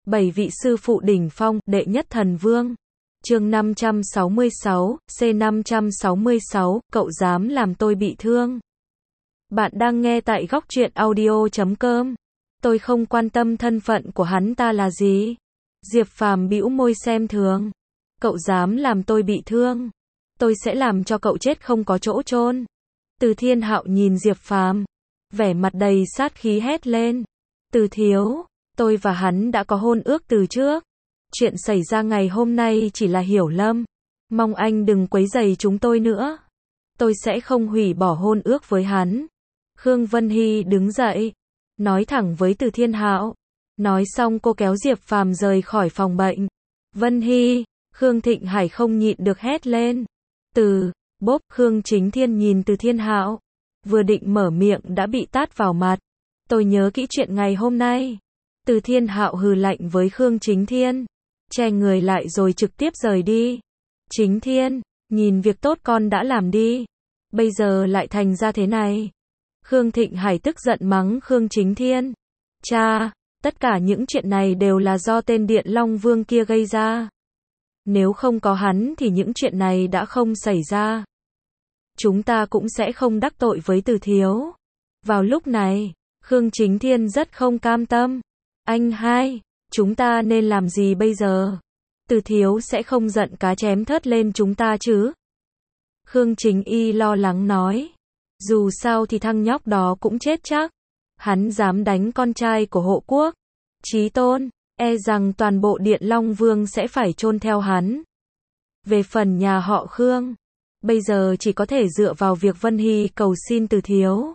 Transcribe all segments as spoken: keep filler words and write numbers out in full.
Bảy vị sư phụ đỉnh phong, đệ nhất thần vương. Chương năm trăm sáu mươi sáu, C năm trăm sáu mươi sáu, cậu dám làm tôi bị thương. Bạn đang nghe tại góc truyện audio chấm com. Tôi không quan tâm thân phận của hắn ta là gì. Diệp Phàm bĩu môi xem thường. Cậu dám làm tôi bị thương, tôi sẽ làm cho cậu chết không có chỗ chôn. Từ Thiên Hạo nhìn Diệp Phàm, vẻ mặt đầy sát khí hét lên. Từ thiếu, tôi và hắn đã có hôn ước từ trước. Chuyện xảy ra ngày hôm nay chỉ là hiểu lầm. Mong anh đừng quấy rầy chúng tôi nữa. Tôi sẽ không hủy bỏ hôn ước với hắn. Khương Vân Hy đứng dậy, nói thẳng với Từ Thiên Hạo. Nói xong cô kéo Diệp Phàm rời khỏi phòng bệnh. Vân Hy, Khương Thịnh Hải không nhịn được hét lên. Từ, bốp, Khương Chính Thiên nhìn Từ Thiên Hạo. Vừa định mở miệng đã bị tát vào mặt. Tôi nhớ kỹ chuyện ngày hôm nay. Từ Thiên Hạo hừ lạnh với Khương Chính Thiên, che người lại rồi trực tiếp rời đi. Chính Thiên, nhìn việc tốt con đã làm đi, bây giờ lại thành ra thế này. Khương Thịnh Hải tức giận mắng Khương Chính Thiên. Cha, tất cả những chuyện này đều là do tên Điện Long Vương kia gây ra. Nếu không có hắn thì những chuyện này đã không xảy ra. Chúng ta cũng sẽ không đắc tội với Từ thiếu. Vào lúc này, Khương Chính Thiên rất không cam tâm. Anh hai, chúng ta nên làm gì bây giờ? Từ thiếu sẽ không giận cá chém thớt lên chúng ta chứ? Khương Chính Y lo lắng nói. Dù sao thì thằng nhóc đó cũng chết chắc. Hắn dám đánh con trai của hộ quốc Chí Tôn, e rằng toàn bộ Điện Long Vương sẽ phải chôn theo hắn. Về phần nhà họ Khương, bây giờ chỉ có thể dựa vào việc Vân Hy cầu xin Từ thiếu.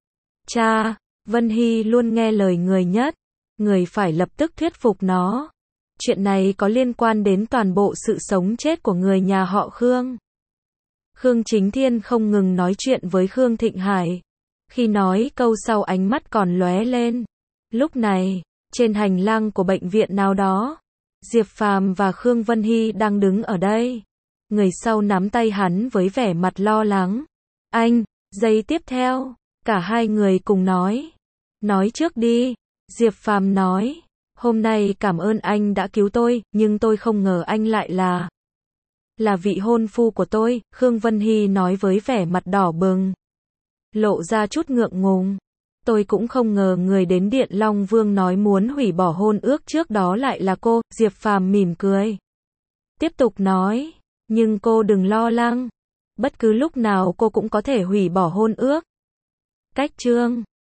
Cha, Vân Hy luôn nghe lời người nhất. Người phải lập tức thuyết phục nó. Chuyện này có liên quan đến toàn bộ sự sống chết của người nhà họ Khương. Khương Chính Thiên không ngừng nói chuyện với Khương Thịnh Hải. Khi nói câu sau ánh mắt còn lóe lên. Lúc này, trên hành lang của bệnh viện nào đó, Diệp Phàm và Khương Vân Hy đang đứng ở đây. Người sau nắm tay hắn với vẻ mặt lo lắng. Anh, giây tiếp theo, cả hai người cùng nói. Nói trước đi. Diệp Phàm nói, hôm nay cảm ơn anh đã cứu tôi, nhưng tôi không ngờ anh lại là là vị hôn phu của tôi. Khương Vân Hy nói với vẻ mặt đỏ bừng, lộ ra chút ngượng ngùng. Tôi cũng không ngờ người đến Điện Long Vương nói muốn hủy bỏ hôn ước trước đó lại là cô. Diệp Phàm mỉm cười, tiếp tục nói, nhưng cô đừng lo lắng, bất cứ lúc nào cô cũng có thể hủy bỏ hôn ước. Cách chương